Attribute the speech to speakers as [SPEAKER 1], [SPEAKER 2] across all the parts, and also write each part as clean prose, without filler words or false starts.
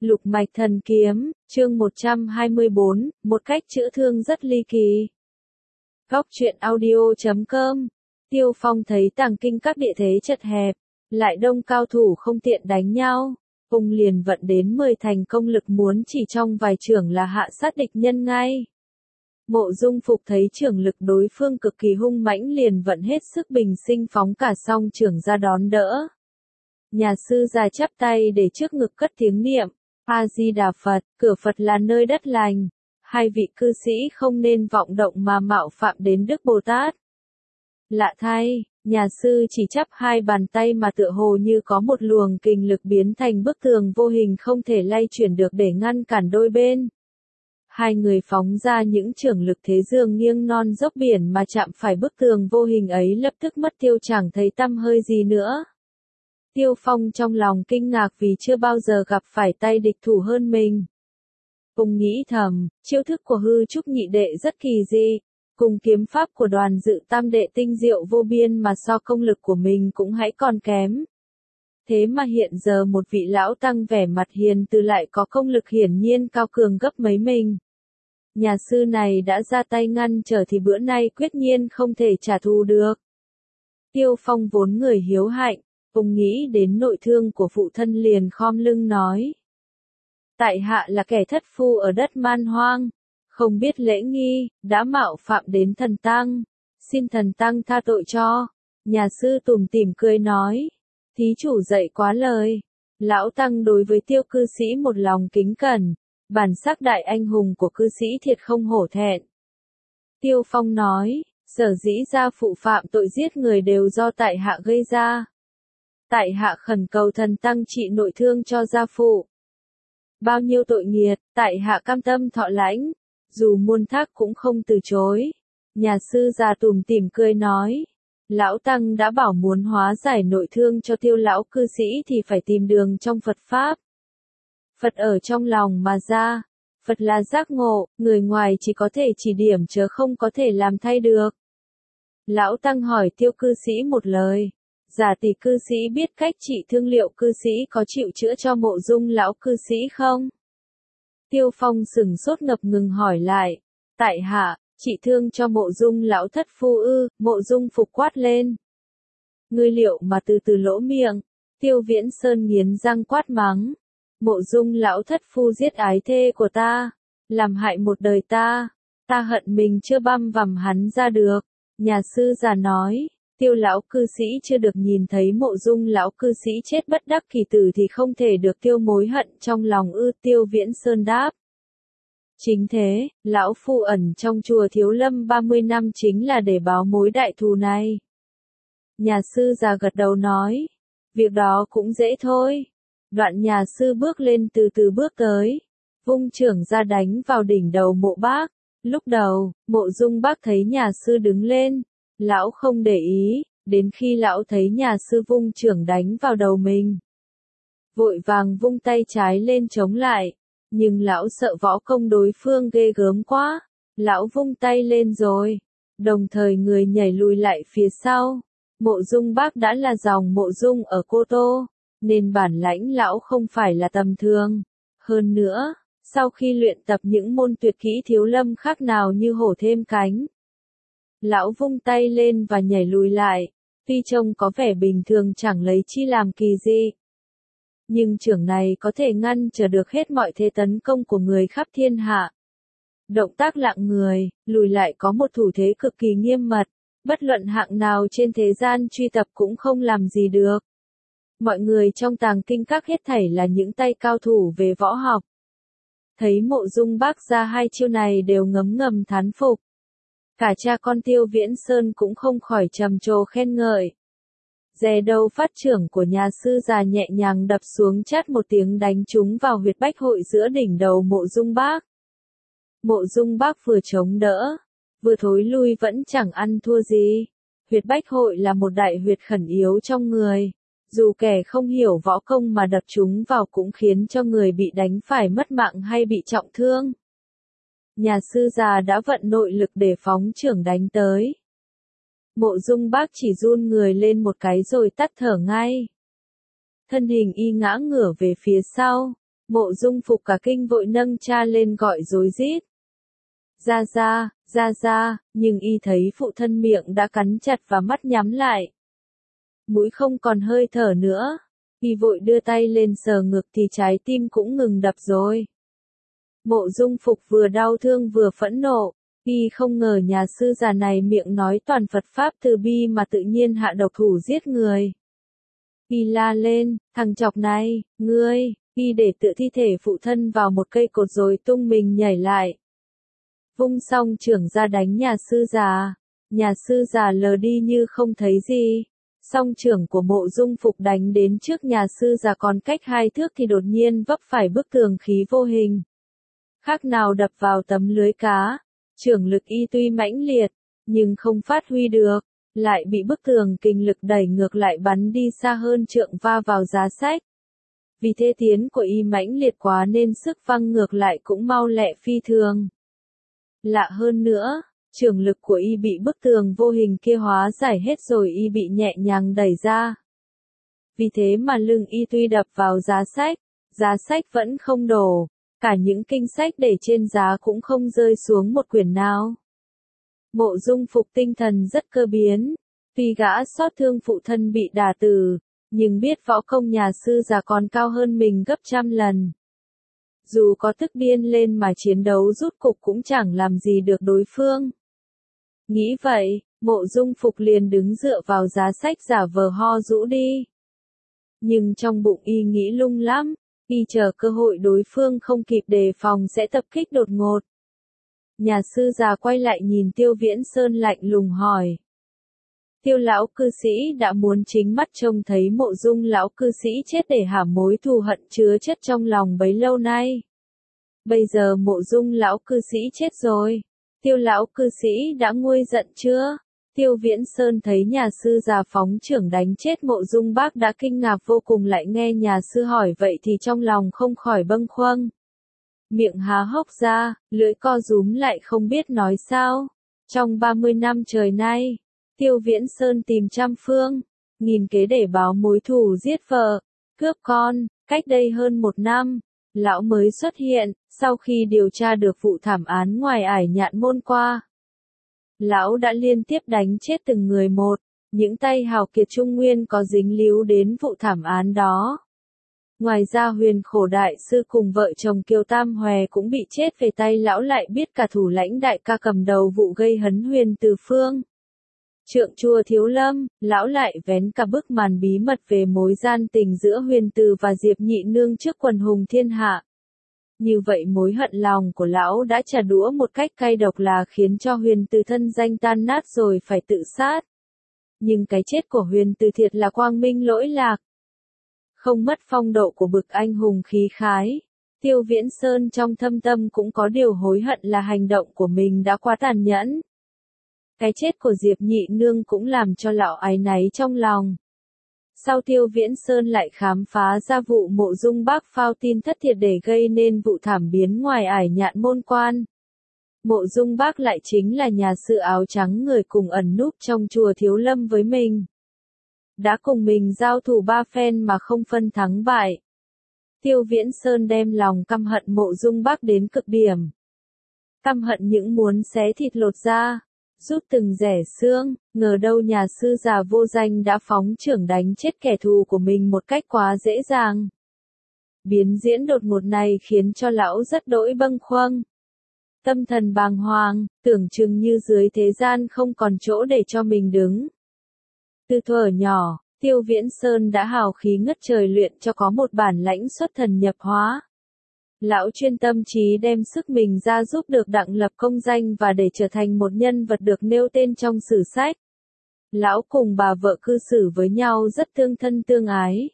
[SPEAKER 1] Lục mạch thần kiếm, chương 124, một cách chữa thương rất ly kỳ. Góc truyện audio.com. Tiêu Phong thấy tàng kinh các địa thế chật hẹp, lại đông cao thủ không tiện đánh nhau. Ông liền vận đến 10 thành công lực muốn chỉ trong vài chưởng là hạ sát địch nhân ngay. Mộ Dung Phục thấy chưởng lực đối phương cực kỳ hung mãnh liền vận hết sức bình sinh phóng cả song chưởng ra đón đỡ. Nhà sư già chắp tay để trước ngực cất tiếng niệm. A-di-đà Phật, cửa Phật là nơi đất lành. Hai vị cư sĩ không nên vọng động mà mạo phạm đến Đức Bồ Tát. Lạ thay, nhà sư chỉ chắp hai bàn tay mà tựa hồ như có một luồng kình lực biến thành bức tường vô hình không thể lay chuyển được để ngăn cản đôi bên. Hai người phóng ra những chưởng lực thế dường nghiêng non dốc biển mà chạm phải bức tường vô hình ấy lập tức mất tiêu chẳng thấy tăm hơi gì nữa. Tiêu Phong trong lòng kinh ngạc vì chưa bao giờ gặp phải tay địch thủ hơn mình. Ông nghĩ thầm, chiêu thức của hư trúc nhị đệ rất kỳ dị, cùng kiếm pháp của đoàn dự tam đệ tinh diệu vô biên mà so công lực của mình cũng hãy còn kém. Thế mà hiện giờ một vị lão tăng vẻ mặt hiền từ lại có công lực hiển nhiên cao cường gấp mấy mình. Nhà sư này đã ra tay ngăn trở thì bữa nay quyết nhiên không thể trả thù được. Tiêu Phong vốn người hiếu hạnh. Ông nghĩ đến nội thương của phụ thân liền khom lưng nói. Tại hạ là kẻ thất phu ở đất man hoang, không biết lễ nghi, đã mạo phạm đến thần tăng, xin thần tăng tha tội cho. Nhà sư tủm tỉm cười nói, thí chủ dạy quá lời. Lão tăng đối với Tiêu cư sĩ một lòng kính cẩn, bản sắc đại anh hùng của cư sĩ thiệt không hổ thẹn. Tiêu Phong nói, sở dĩ gia phụ phạm tội giết người đều do tại hạ gây ra. Tại hạ khẩn cầu thần tăng trị nội thương cho gia phụ. Bao nhiêu tội nghiệt, tại hạ cam tâm thọ lãnh, dù muôn thác cũng không từ chối. Nhà sư già tủm tỉm cười nói, lão tăng đã bảo muốn hóa giải nội thương cho Tiêu lão cư sĩ thì phải tìm đường trong Phật pháp. Phật ở trong lòng mà ra, Phật là giác ngộ, người ngoài chỉ có thể chỉ điểm chớ không có thể làm thay được. Lão tăng hỏi Tiêu cư sĩ một lời. Giả tỷ cư sĩ biết cách trị thương liệu cư sĩ có chịu chữa cho Mộ Dung lão cư sĩ không? Tiêu Phong sửng sốt ngập ngừng hỏi lại. Tại hạ, trị thương cho Mộ Dung lão thất phu ư? Mộ Dung Phục quát lên. Ngươi liệu mà từ từ lỗ miệng. Tiêu Viễn Sơn nghiến răng quát mắng. Mộ Dung lão thất phu giết ái thê của ta, làm hại một đời ta. Ta hận mình chưa băm vằm hắn ra được. Nhà sư già nói. Tiêu lão cư sĩ chưa được nhìn thấy Mộ Dung lão cư sĩ chết bất đắc kỳ tử thì không thể được tiêu mối hận trong lòng ư? Tiêu Viễn Sơn đáp. Chính thế, lão phu ẩn trong chùa Thiếu Lâm 30 năm chính là để báo mối đại thù này. Nhà sư già gật đầu nói, việc đó cũng dễ thôi. Đoạn nhà sư bước lên từ từ bước tới, vung chưởng ra đánh vào đỉnh đầu Mộ Bác. Lúc đầu, Mộ Dung Bác thấy nhà sư đứng lên. Lão không để ý, đến khi lão thấy nhà sư vung chưởng đánh vào đầu mình. Vội vàng vung tay trái lên chống lại, nhưng lão sợ võ công đối phương ghê gớm quá, lão vung tay lên rồi, đồng thời người nhảy lùi lại phía sau. Mộ Dung Bác đã là dòng Mộ Dung ở Cô Tô, nên bản lãnh lão không phải là tầm thường. Hơn nữa, sau khi luyện tập những môn tuyệt kỹ Thiếu Lâm khác nào như hổ thêm cánh. Lão vung tay lên và nhảy lùi lại, tuy trông có vẻ bình thường chẳng lấy chi làm kỳ dị. Nhưng chưởng này có thể ngăn trở được hết mọi thế tấn công của người khắp thiên hạ. Động tác lạng người, lùi lại có một thủ thế cực kỳ nghiêm mật, bất luận hạng nào trên thế gian truy tập cũng không làm gì được. Mọi người trong tàng kinh các hết thảy là những tay cao thủ về võ học. Thấy Mộ Dung Bác ra hai chiêu này đều ngấm ngầm thán phục. Cả cha con Tiêu Viễn Sơn cũng không khỏi trầm trồ khen ngợi. Dè đầu phát trưởng của nhà sư già nhẹ nhàng đập xuống chát một tiếng đánh trúng vào huyệt bách hội giữa đỉnh đầu Mộ Dung Bác. Mộ Dung Bác vừa chống đỡ, vừa thối lui vẫn chẳng ăn thua gì. Huyệt bách hội là một đại huyệt khẩn yếu trong người. Dù kẻ không hiểu võ công mà đập chúng vào cũng khiến cho người bị đánh phải mất mạng hay bị trọng thương. Nhà sư già đã vận nội lực để phóng chưởng đánh tới. Mộ Dung Bác chỉ run người lên một cái rồi tắt thở ngay. Thân hình y ngã ngửa về phía sau. Mộ Dung Phục cả kinh vội nâng cha lên gọi rối rít. Ra, nhưng y thấy phụ thân miệng đã cắn chặt và mắt nhắm lại. Mũi không còn hơi thở nữa. Y vội đưa tay lên sờ ngực thì trái tim cũng ngừng đập rồi. Mộ Dung Phục vừa đau thương vừa phẫn nộ. Y không ngờ nhà sư già này miệng nói toàn Phật Pháp từ bi mà tự nhiên hạ độc thủ giết người. Y la lên, thằng chọc này, ngươi, y để tựa thi thể phụ thân vào một cây cột rồi tung mình nhảy lại. Vung song chưởng ra đánh nhà sư già lờ đi như không thấy gì. Song chưởng của Mộ Dung Phục đánh đến trước nhà sư già còn cách 2 thước thì đột nhiên vấp phải bức tường khí vô hình. Khác nào đập vào tấm lưới cá. Chưởng lực y tuy mãnh liệt, nhưng không phát huy được, lại bị bức tường kình lực đẩy ngược lại bắn đi xa hơn trượng va vào giá sách. Vì thế tiến của y mãnh liệt quá nên sức văng ngược lại cũng mau lẹ phi thường. Lạ hơn nữa, chưởng lực của y bị bức tường vô hình kia hóa giải hết rồi y bị nhẹ nhàng đẩy ra. Vì thế mà lưng y tuy đập vào giá sách vẫn không đổ. Cả những kinh sách để trên giá cũng không rơi xuống một quyển nào. Mộ Dung Phục tinh thần rất cơ biến. Tuy gã xót thương phụ thân bị đả tử, nhưng biết võ công nhà sư già còn cao hơn mình gấp trăm lần. Dù có tức điên lên mà chiến đấu rút cục cũng chẳng làm gì được đối phương. Nghĩ vậy, Mộ Dung Phục liền đứng dựa vào giá sách giả vờ ho rũ đi. Nhưng trong bụng y nghĩ lung lắm. Y chờ cơ hội đối phương không kịp đề phòng sẽ tập kích đột ngột. Nhà sư già quay lại nhìn Tiêu Viễn Sơn lạnh lùng hỏi. Tiêu lão cư sĩ đã muốn chính mắt trông thấy Mộ Dung lão cư sĩ chết để hả mối thù hận chứa chất trong lòng bấy lâu nay. Bây giờ Mộ Dung lão cư sĩ chết rồi. Tiêu lão cư sĩ đã nguôi giận chưa? Tiêu Viễn Sơn thấy nhà sư già phóng chưởng đánh chết Mộ Dung Bác đã kinh ngạc vô cùng, lại nghe nhà sư hỏi vậy thì trong lòng không khỏi bâng khuâng. Miệng há hốc ra, lưỡi co rúm lại không biết nói sao. Trong 30 năm trời nay, Tiêu Viễn Sơn tìm trăm phương, nghìn kế để báo mối thù giết vợ, cướp con. Cách đây hơn 1 năm, lão mới xuất hiện, sau khi điều tra được vụ thảm án ngoài ải Nhạn Môn qua. Lão đã liên tiếp đánh chết từng người một, những tay hào kiệt Trung Nguyên có dính líu đến vụ thảm án đó. Ngoài ra Huyền Khổ Đại Sư cùng vợ chồng Kiều Tam Hòe cũng bị chết về tay lão, lại biết cả thủ lãnh đại ca cầm đầu vụ gây hấn Huyền Từ Phương. Trượng chùa Thiếu Lâm, lão lại vén cả bức màn bí mật về mối gian tình giữa Huyền Từ và Diệp Nhị Nương trước quần hùng thiên hạ. Như vậy mối hận lòng của lão đã trả đũa một cách cay độc là khiến cho Huyền Từ thân danh tan nát rồi phải tự sát. Nhưng cái chết của Huyền Từ thiệt là quang minh lỗi lạc. Không mất phong độ của bực anh hùng khí khái. Tiêu Viễn Sơn trong thâm tâm cũng có điều hối hận là hành động của mình đã quá tàn nhẫn. Cái chết của Diệp Nhị Nương cũng làm cho lão áy náy trong lòng. Sau Tiêu Viễn Sơn lại khám phá ra vụ Mộ Dung Bác phao tin thất thiệt để gây nên vụ thảm biến ngoài ải Nhạn Môn quan. Mộ Dung Bác lại chính là nhà sư áo trắng người cùng ẩn núp trong chùa Thiếu Lâm với mình. Đã cùng mình giao thủ 3 phen mà không phân thắng bại. Tiêu Viễn Sơn đem lòng căm hận Mộ Dung Bác đến cực điểm. Căm hận những muốn xé thịt lột da, rút từng rẻ xương, ngờ đâu nhà sư già vô danh đã phóng chưởng đánh chết kẻ thù của mình một cách quá dễ dàng. Biến diễn đột ngột này khiến cho lão rất đỗi bâng khuâng. Tâm thần bàng hoàng, tưởng chừng như dưới thế gian không còn chỗ để cho mình đứng. Từ thuở nhỏ, Tiêu Viễn Sơn đã hào khí ngất trời luyện cho có một bản lãnh xuất thần nhập hóa. Lão chuyên tâm trí đem sức mình ra giúp được Đặng lập công danh và để trở thành một nhân vật được nêu tên trong sử sách. Lão cùng bà vợ cư xử với nhau rất tương thân tương ái.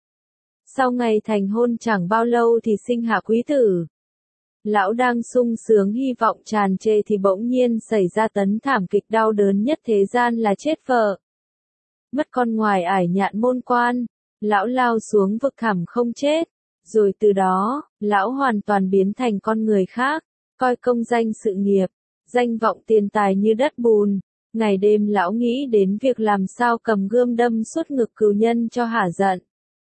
[SPEAKER 1] Sau ngày thành hôn chẳng bao lâu thì sinh hạ quý tử. Lão đang sung sướng hy vọng tràn trề thì bỗng nhiên xảy ra tấn thảm kịch đau đớn nhất thế gian là chết vợ. Mất con ngoài ải Nhạn Môn quan, lão lao xuống vực thẳm không chết. Rồi từ đó, lão hoàn toàn biến thành con người khác, coi công danh sự nghiệp, danh vọng tiền tài như đất bùn. Ngày đêm lão nghĩ đến việc làm sao cầm gươm đâm suốt ngực cừu nhân cho hả giận.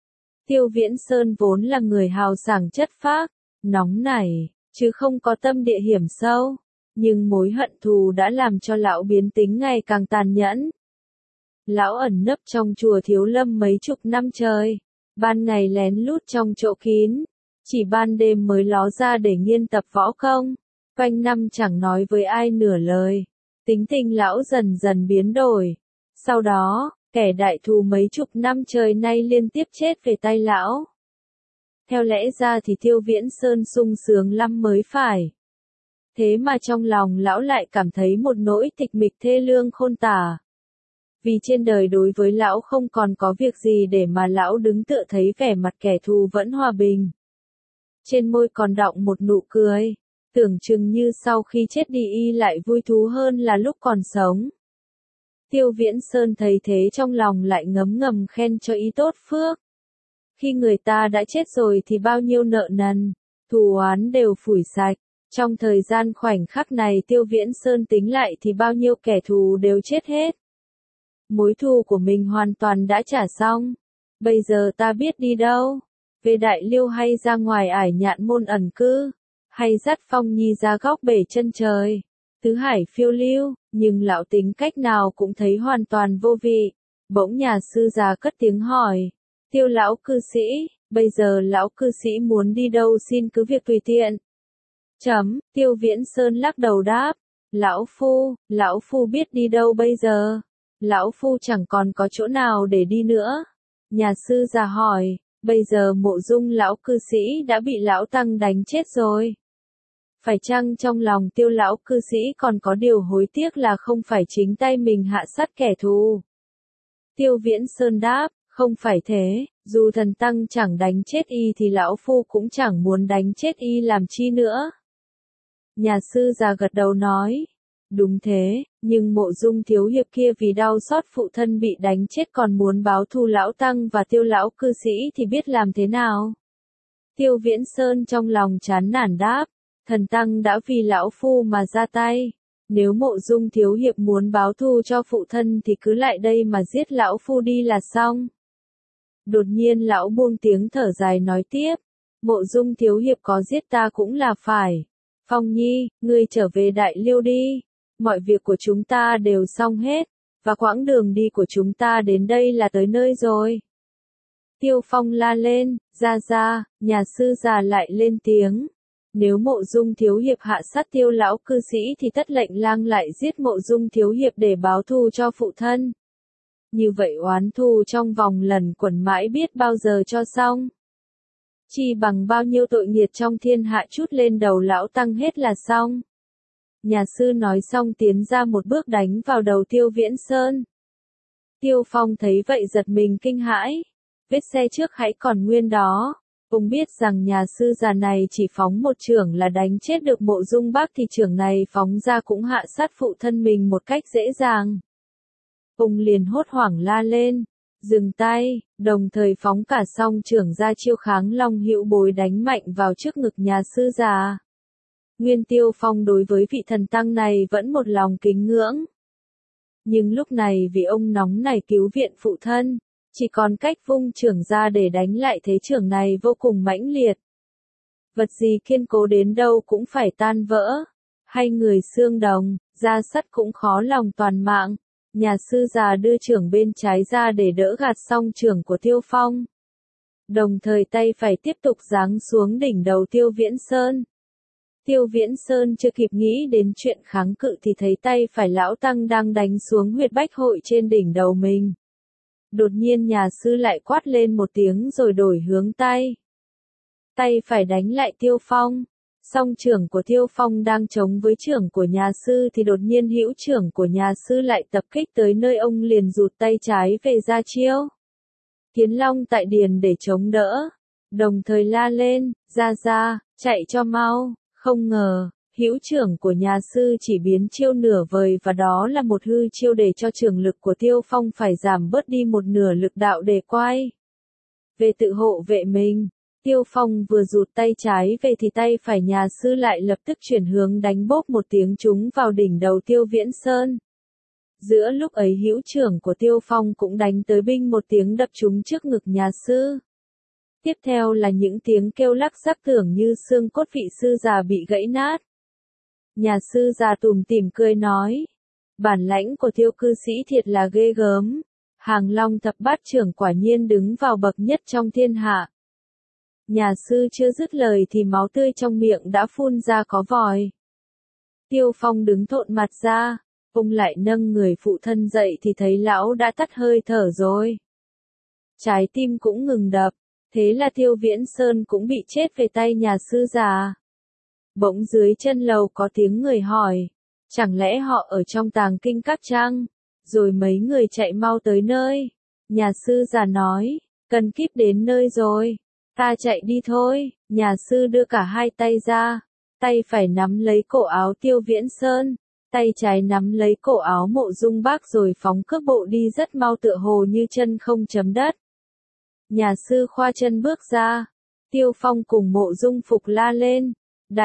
[SPEAKER 1] Tiêu Viễn Sơn vốn là người hào sảng chất phác, nóng nảy, chứ không có tâm địa hiểm sâu. Nhưng mối hận thù đã làm cho lão biến tính ngày càng tàn nhẫn. Lão ẩn nấp trong chùa Thiếu Lâm mấy chục năm trời, ban ngày lén lút trong chỗ kín, chỉ ban đêm mới ló ra để nghiên tập võ công, quanh năm chẳng nói với ai nửa lời. Tính tình lão dần dần biến đổi. Sau đó, kẻ đại thù mấy chục năm trời nay liên tiếp chết về tay lão. Theo lẽ ra thì Tiêu Viễn Sơn sung sướng lắm mới phải. Thế mà trong lòng lão lại cảm thấy một nỗi tịch mịch thê lương khôn tả. Vì trên đời đối với lão không còn có việc gì để mà lão đứng tựa thấy vẻ mặt kẻ thù vẫn hòa bình. Trên môi còn đọng một nụ cười, tưởng chừng như sau khi chết đi y lại vui thú hơn là lúc còn sống. Tiêu Viễn Sơn thấy thế trong lòng lại ngấm ngầm khen cho ý tốt phước. Khi người ta đã chết rồi thì bao nhiêu nợ nần, thù oán đều phủi sạch. Trong thời gian khoảnh khắc này Tiêu Viễn Sơn tính lại thì bao nhiêu kẻ thù đều chết hết. Mối thù của mình hoàn toàn đã trả xong. Bây giờ ta biết đi đâu? Về Đại Liêu hay ra ngoài Ải Nhạn Môn ẩn cư? Hay dắt Phong Nhi ra góc bể chân trời? Tứ hải phiêu lưu, nhưng lão tính cách nào cũng thấy hoàn toàn vô vị. Bỗng nhà sư già cất tiếng hỏi. Tiêu lão cư sĩ, bây giờ lão cư sĩ muốn đi đâu xin cứ việc tùy tiện. Tiêu Viễn Sơn lắc đầu đáp. Lão phu biết đi đâu bây giờ. Lão phu chẳng còn có chỗ nào để đi nữa. Nhà sư già hỏi, bây giờ Mộ Dung lão cư sĩ đã bị lão tăng đánh chết rồi. Phải chăng trong lòng Tiêu lão cư sĩ còn có điều hối tiếc là không phải chính tay mình hạ sát kẻ thù? Tiêu Viễn Sơn đáp, không phải thế, dù thần tăng chẳng đánh chết y thì lão phu cũng chẳng muốn đánh chết y làm chi nữa. Nhà sư già gật đầu nói, đúng thế, nhưng Mộ Dung thiếu hiệp kia vì đau xót phụ thân bị đánh chết còn muốn báo thù lão tăng và Tiêu lão cư sĩ thì biết làm thế nào? Tiêu Viễn Sơn trong lòng chán nản đáp, thần tăng đã vì lão phu mà ra tay. Nếu Mộ Dung thiếu hiệp muốn báo thù cho phụ thân thì cứ lại đây mà giết lão phu đi là xong. Đột nhiên lão buông tiếng thở dài nói tiếp, Mộ Dung thiếu hiệp có giết ta cũng là phải. Phong Nhi, ngươi trở về Đại Liêu đi. Mọi việc của chúng ta đều xong hết, và quãng đường đi của chúng ta đến đây là tới nơi rồi. Tiêu Phong la lên, ra, nhà sư già lại lên tiếng. Nếu Mộ Dung thiếu hiệp hạ sát Tiêu lão cư sĩ thì tất lệnh lang lại giết Mộ Dung thiếu hiệp để báo thù cho phụ thân. Như vậy oán thù trong vòng lần quẩn mãi biết bao giờ cho xong. Chỉ bằng bao nhiêu tội nghiệt trong thiên hạ chút lên đầu lão tăng hết là xong. Nhà sư nói xong tiến ra một bước đánh vào đầu Tiêu Viễn Sơn. Tiêu Phong thấy vậy giật mình kinh hãi. Vết xe trước hãy còn nguyên đó. Ông biết rằng nhà sư già này chỉ phóng một chưởng là đánh chết được Mộ Dung Bác thì chưởng này phóng ra cũng hạ sát phụ thân mình một cách dễ dàng. Ông liền hốt hoảng la lên, dừng tay, đồng thời phóng cả song chưởng ra chiêu kháng long hữu bối đánh mạnh vào trước ngực nhà sư già. Nguyên Tiêu Phong đối với vị thần tăng này vẫn một lòng kính ngưỡng. Nhưng lúc này vì ông nóng nảy cứu viện phụ thân, chỉ còn cách vung chưởng ra để đánh lại thế chưởng này vô cùng mãnh liệt. Vật gì kiên cố đến đâu cũng phải tan vỡ, hay người xương đồng, da sắt cũng khó lòng toàn mạng. Nhà sư già đưa chưởng bên trái ra để đỡ gạt song chưởng của Tiêu Phong. Đồng thời tay phải tiếp tục giáng xuống đỉnh đầu Tiêu Viễn Sơn. Tiêu Viễn Sơn chưa kịp nghĩ đến chuyện kháng cự thì thấy tay phải lão tăng đang đánh xuống huyệt bách hội trên đỉnh đầu mình. Đột nhiên nhà sư lại quát lên một tiếng rồi đổi hướng tay. Tay phải đánh lại Tiêu Phong. Song chưởng của Tiêu Phong đang chống với chưởng của nhà sư thì đột nhiên hữu chưởng của nhà sư lại tập kích tới nơi ông liền rụt tay trái về ra chiêu. Kiến Long tại điền để chống đỡ. Đồng thời la lên, ra, chạy cho mau. Không ngờ, hữu chưởng của nhà sư chỉ biến chiêu nửa vời và đó là một hư chiêu để cho chưởng lực của Tiêu Phong phải giảm bớt đi một nửa lực đạo để quay. Về tự hộ vệ mình, Tiêu Phong vừa rụt tay trái về thì tay phải nhà sư lại lập tức chuyển hướng đánh bốp một tiếng trúng vào đỉnh đầu Tiêu Viễn Sơn. Giữa lúc ấy hữu chưởng của Tiêu Phong cũng đánh tới binh một tiếng đập trúng trước ngực nhà sư. Tiếp theo là những tiếng kêu lắc rắc tưởng như xương cốt vị sư già bị gãy nát. Nhà sư già tủm tỉm cười nói. Bản lãnh của Tiêu cư sĩ thiệt là ghê gớm. Hàng Long thập bát trưởng quả nhiên đứng vào bậc nhất trong thiên hạ. Nhà sư chưa dứt lời thì máu tươi trong miệng đã phun ra có vòi. Tiêu Phong đứng thộn mặt ra, ông lại nâng người phụ thân dậy thì thấy lão đã tắt hơi thở rồi. Trái tim cũng ngừng đập, thế là Tiêu Viễn Sơn cũng bị chết về tay nhà sư già. Bỗng dưới chân lầu có tiếng người hỏi, chẳng lẽ họ ở trong tàng kinh các chăng? Rồi mấy người chạy mau tới nơi. Nhà sư già nói, cần kíp đến nơi rồi. Ta chạy đi thôi. Nhà sư đưa cả hai tay ra. Tay phải nắm lấy cổ áo Tiêu Viễn Sơn. Tay trái nắm lấy cổ áo Mộ Dung Bác rồi phóng cước bộ đi rất mau tựa hồ như chân không chấm đất. Nhà sư khoa chân bước ra. Tiêu Phong cùng Mộ Dung Phục la lên.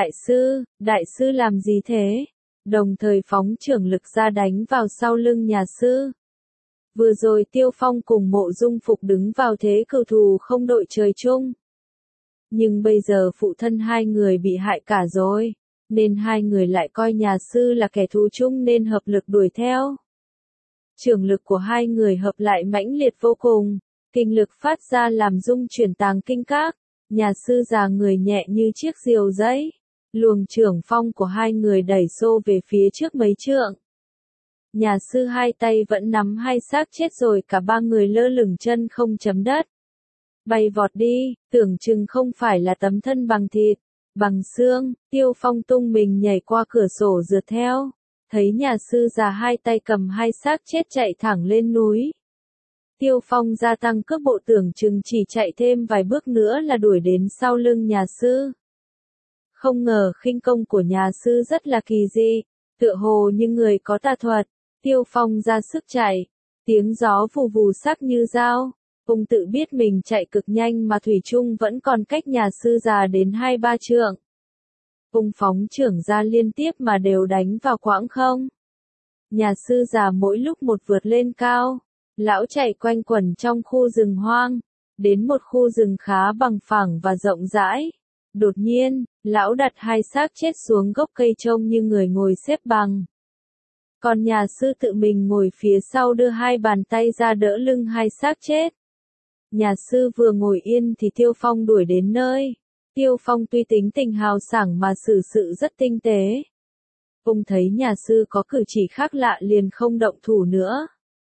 [SPEAKER 1] Đại sư làm gì thế? Đồng thời phóng trưởng lực ra đánh vào sau lưng nhà sư. Vừa rồi Tiêu Phong cùng Mộ Dung Phục đứng vào thế cừu thù không đội trời chung. Nhưng bây giờ phụ thân hai người bị hại cả rồi, nên hai người lại coi nhà sư là kẻ thù chung nên hợp lực đuổi theo. Trưởng lực của hai người hợp lại mãnh liệt vô cùng, kinh lực phát ra làm rung chuyển tàng kinh các, nhà sư già người nhẹ như chiếc diều giấy. Luồng trưởng phong của hai người đẩy xô về phía trước mấy trượng. Nhà sư hai tay vẫn nắm hai xác chết rồi cả ba người lơ lửng chân không chấm đất. Bay vọt đi, tưởng chừng không phải là tấm thân bằng thịt, bằng xương. Tiêu Phong tung mình nhảy qua cửa sổ rượt theo. Thấy nhà sư già hai tay cầm hai xác chết chạy thẳng lên núi. Tiêu Phong gia tăng cước bộ tưởng chừng chỉ chạy thêm vài bước nữa là đuổi đến sau lưng nhà sư. Không ngờ khinh công của nhà sư rất là kỳ dị, tựa hồ như người có tà thuật. Tiêu Phong ra sức chạy, tiếng gió vù vù sắc như dao. Ông tự biết mình chạy cực nhanh mà thủy chung vẫn còn cách nhà sư già đến 2-3 trượng. Ông phóng trưởng ra liên tiếp mà đều đánh vào quãng không. Nhà sư già mỗi lúc một vượt lên cao. Lão chạy quanh quẩn trong khu rừng hoang, đến một khu rừng khá bằng phẳng và rộng rãi. Đột nhiên, lão đặt hai xác chết xuống gốc cây trông như người ngồi xếp bằng. Còn nhà sư tự mình ngồi phía sau đưa hai bàn tay ra đỡ lưng hai xác chết. Nhà sư vừa ngồi yên thì Tiêu Phong đuổi đến nơi. Tiêu Phong tuy tính tình hào sảng mà xử sự rất tinh tế. Ông thấy nhà sư có cử chỉ khác lạ liền không động thủ nữa.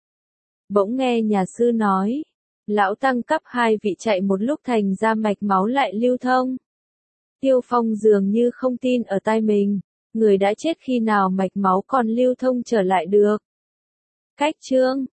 [SPEAKER 1] Bỗng nghe nhà sư nói, lão tăng cấp hai vị chạy một lúc thành ra mạch máu lại lưu thông. Tiêu Phong dường như không tin ở tai mình, người đã chết khi nào mạch máu còn lưu thông trở lại được. Cách chương